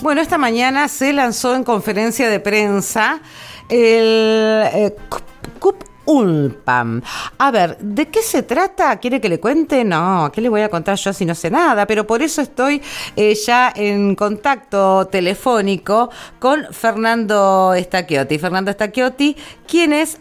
Bueno, esta mañana se lanzó en conferencia de prensa el CUP UNPAM. A ver, ¿de qué se trata? ¿Quiere que le cuente? No, ¿qué le voy a contar yo si no sé nada? Pero por eso estoy ya en contacto telefónico con Fernando Stacchiotti. Fernando Stacchiotti, quien es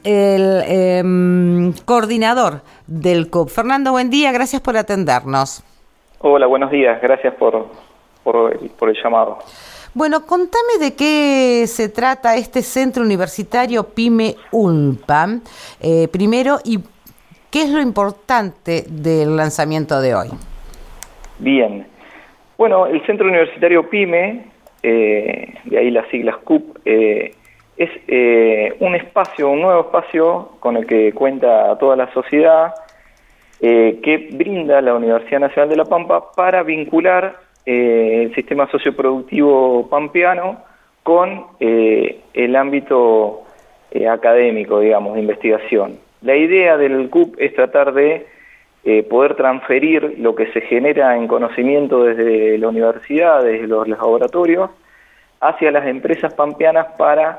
el coordinador del CUP. Fernando, buen día, gracias por atendernos. Hola, buenos días, gracias por el llamado. Bueno, contame de qué se trata este Centro Universitario PYME UNPAM, primero, y qué es lo importante del lanzamiento de hoy. Bien, bueno, el Centro Universitario PYME, de ahí las siglas CUP, es un nuevo espacio con el que cuenta toda la sociedad, que brinda la Universidad Nacional de La Pampa para vincular el sistema socioproductivo pampeano con el ámbito académico, digamos, de investigación. La idea del CUP es tratar de poder transferir lo que se genera en conocimiento desde la universidad, desde los laboratorios, hacia las empresas pampeanas para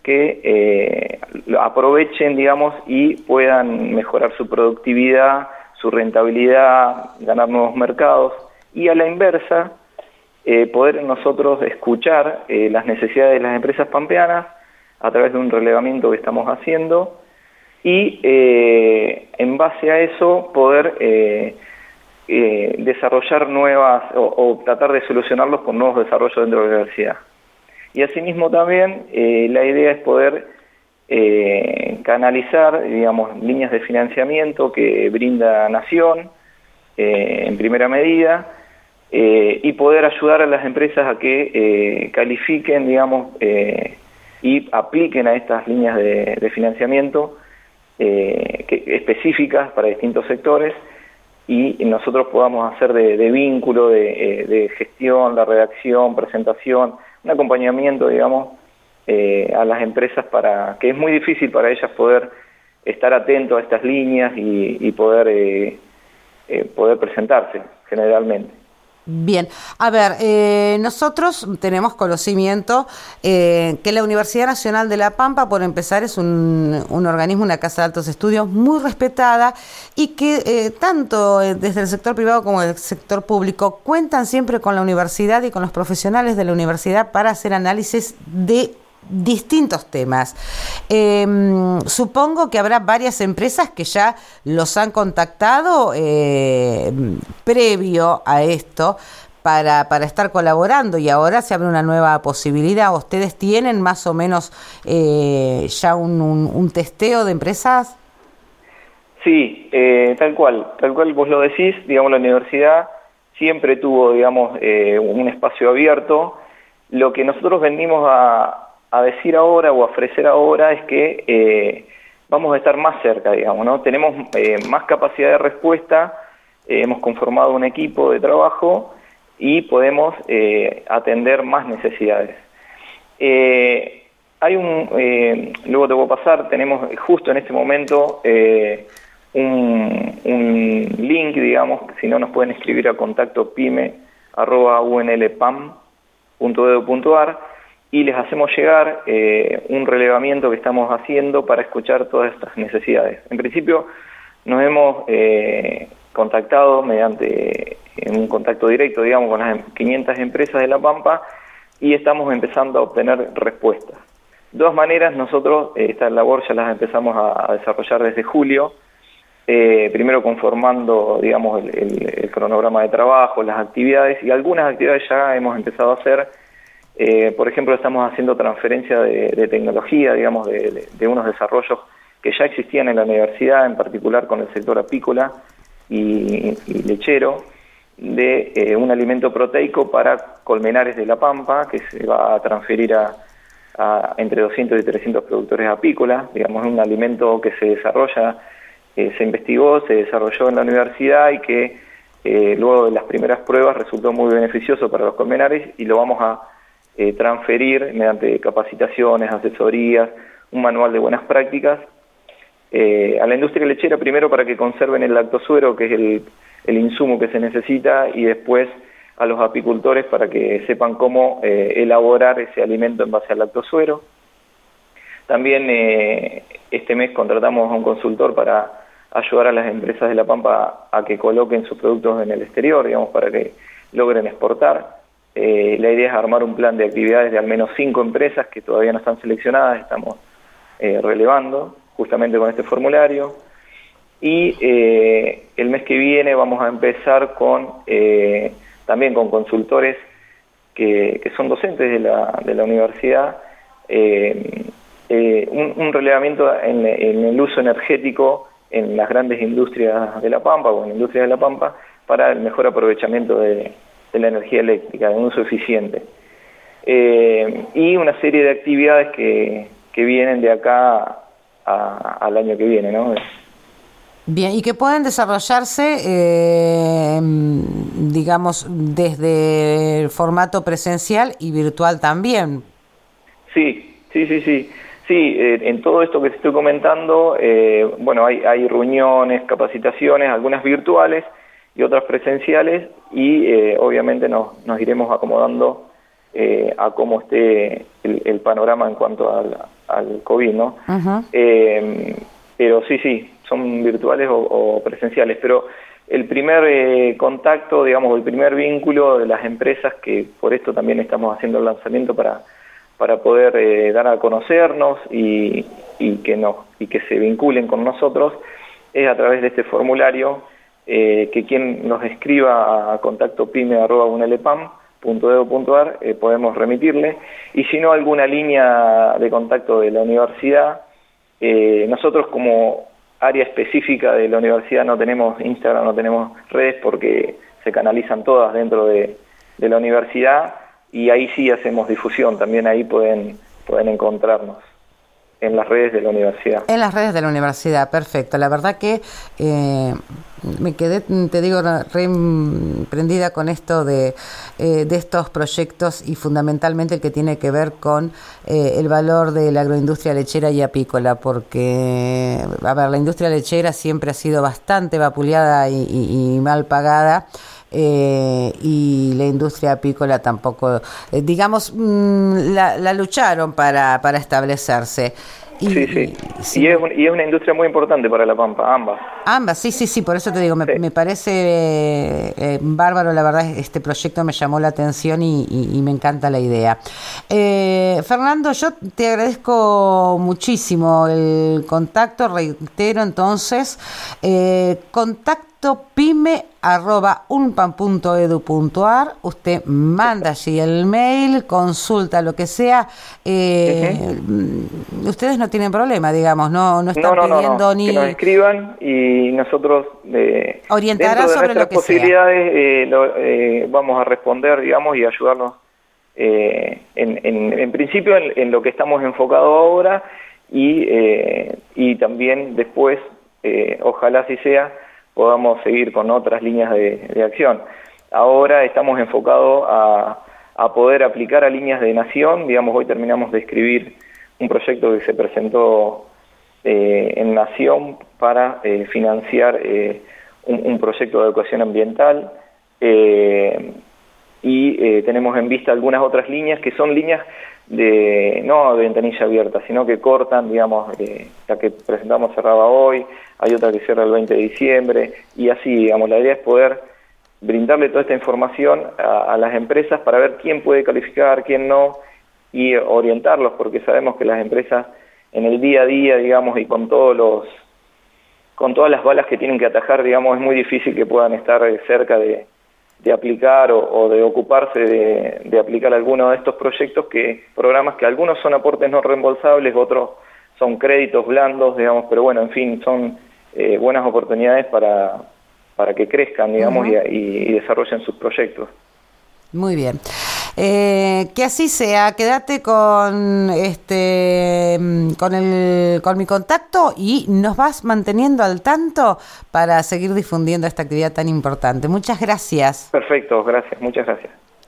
que aprovechen, digamos, y puedan mejorar su productividad, su rentabilidad, ganar nuevos mercados. Y a la inversa, poder nosotros escuchar las necesidades de las empresas pampeanas a través de un relevamiento que estamos haciendo y en base a eso poder desarrollar nuevas o tratar de solucionarlos con nuevos desarrollos dentro de la universidad. Y asimismo también la idea es poder canalizar, digamos, líneas de financiamiento que brinda Nación en primera medida, y poder ayudar a las empresas a que califiquen, digamos, y apliquen a estas líneas de financiamiento específicas para distintos sectores, y nosotros podamos hacer de vínculo, de gestión, la redacción, presentación, un acompañamiento, digamos, a las empresas, para que es muy difícil para ellas poder estar atentos a estas líneas y poder presentarse generalmente. Bien, a ver, nosotros tenemos conocimiento que la Universidad Nacional de La Pampa, por empezar, es un organismo, una casa de altos estudios muy respetada, y que tanto desde el sector privado como del sector público cuentan siempre con la universidad y con los profesionales de la universidad para hacer análisis de distintos temas. Supongo que habrá varias empresas que ya los han contactado previo a esto para estar colaborando, y ahora se abre una nueva posibilidad. ¿Ustedes tienen más o menos ya un testeo de empresas? Sí, tal cual vos lo decís. Digamos, la universidad siempre tuvo, digamos, un espacio abierto. Lo que nosotros venimos a decir ahora o a ofrecer ahora es que vamos a estar más cerca, digamos, ¿no? Tenemos más capacidad de respuesta, hemos conformado un equipo de trabajo y podemos atender más necesidades. Luego te voy a pasar, tenemos justo en este momento un link, digamos, si no nos pueden escribir a contacto pyme@unlpam.edu.ar, y les hacemos llegar un relevamiento que estamos haciendo para escuchar todas estas necesidades. En principio nos hemos contactado mediante un contacto directo, digamos, con las 500 empresas de La Pampa, y estamos empezando a obtener respuestas. De todas maneras, nosotros esta labor ya las empezamos a desarrollar desde julio, primero conformando, digamos, el cronograma de trabajo, las actividades, y algunas actividades ya hemos empezado a hacer. Por ejemplo, estamos haciendo transferencia de tecnología, digamos, de unos desarrollos que ya existían en la universidad, en particular con el sector apícola y lechero, de un alimento proteico para colmenares de La Pampa, que se va a transferir a entre 200 y 300 productores apícolas. Digamos, es un alimento que se desarrolla, se investigó, se desarrolló en la universidad, y que luego de las primeras pruebas resultó muy beneficioso para los colmenares, y lo vamos a transferir mediante capacitaciones, asesorías, un manual de buenas prácticas a la industria lechera, primero para que conserven el lactosuero, que es el insumo que se necesita, y después a los apicultores para que sepan cómo elaborar ese alimento en base al lactosuero. También este mes contratamos a un consultor para ayudar a las empresas de La Pampa a que coloquen sus productos en el exterior, digamos, para que logren exportar. La idea es armar un plan de actividades de al menos 5 empresas que todavía no están seleccionadas, estamos relevando justamente con este formulario. Y el mes que viene vamos a empezar también con consultores que son docentes de la universidad, un relevamiento en el uso energético en las grandes industrias de La Pampa o en industrias de La Pampa para el mejor aprovechamiento de la energía eléctrica, de un uso eficiente. Y una serie de actividades que vienen de acá al año que viene, ¿no? Bien, y que pueden desarrollarse, digamos, desde el formato presencial y virtual también. Sí. Sí, en todo esto que te estoy comentando, bueno, hay reuniones, capacitaciones, algunas virtuales y otras presenciales, y obviamente nos iremos acomodando a cómo esté el panorama en cuanto al COVID, ¿no? Uh-huh. Pero sí, son virtuales o presenciales, pero el primer contacto, digamos, el primer vínculo de las empresas, que por esto también estamos haciendo el lanzamiento para poder dar a conocernos y que se vinculen con nosotros, es a través de este formulario, que quien nos escriba a contactopyme@unelepam.edu.ar podemos remitirle, y si no, alguna línea de contacto de la universidad. Nosotros como área específica de la universidad no tenemos Instagram, no tenemos redes, porque se canalizan todas dentro de la universidad, y ahí sí hacemos difusión. También ahí pueden encontrarnos en las redes de la universidad. En las redes de la universidad, perfecto. La verdad que me quedé, te digo, re prendida con esto de estos proyectos, y fundamentalmente el que tiene que ver con el valor de la agroindustria lechera y apícola, porque, a ver, la industria lechera siempre ha sido bastante vapuleada y mal pagada. Y la industria apícola tampoco, digamos, la lucharon para establecerse. Sí. Y es una industria muy importante para La Pampa, ambas. Sí, por eso te digo, me parece bárbaro, la verdad, este proyecto me llamó la atención y me encanta la idea. Fernando, yo te agradezco muchísimo el contacto, reitero entonces, pyme@unpam.edu.ar. Usted manda allí el mail, consulta lo que sea. Ustedes no tienen problema, digamos, no están pidiendo ni... Que nos escriban y nosotros orientará sobre lo que posibilidades vamos a responder, digamos, y ayudarnos en principio en lo que estamos enfocados ahora, y también después, ojalá así sea, podamos seguir con otras líneas de acción. Ahora estamos enfocados a poder aplicar a líneas de nación. Digamos, hoy terminamos de escribir un proyecto que se presentó en Nación para financiar un proyecto de educación ambiental, y tenemos en vista algunas otras líneas que son líneas no de ventanilla abierta, sino que cortan, digamos, la que presentamos cerraba hoy, hay otra que cierra el 20 de diciembre, y así, digamos, la idea es poder brindarle toda esta información a las empresas para ver quién puede calificar, quién no, y orientarlos, porque sabemos que las empresas en el día a día, digamos, y con todas las balas que tienen que atajar, digamos, es muy difícil que puedan estar cerca de aplicar o de ocuparse de aplicar alguno de estos programas que algunos son aportes no reembolsables, otros son créditos blandos, digamos, pero bueno, en fin, son buenas oportunidades para que crezcan, digamos, uh-huh, y desarrollen sus proyectos. Muy bien. Que así sea. Quédate con con mi contacto y nos vas manteniendo al tanto para seguir difundiendo esta actividad tan importante. Muchas gracias. Perfecto, gracias, muchas gracias.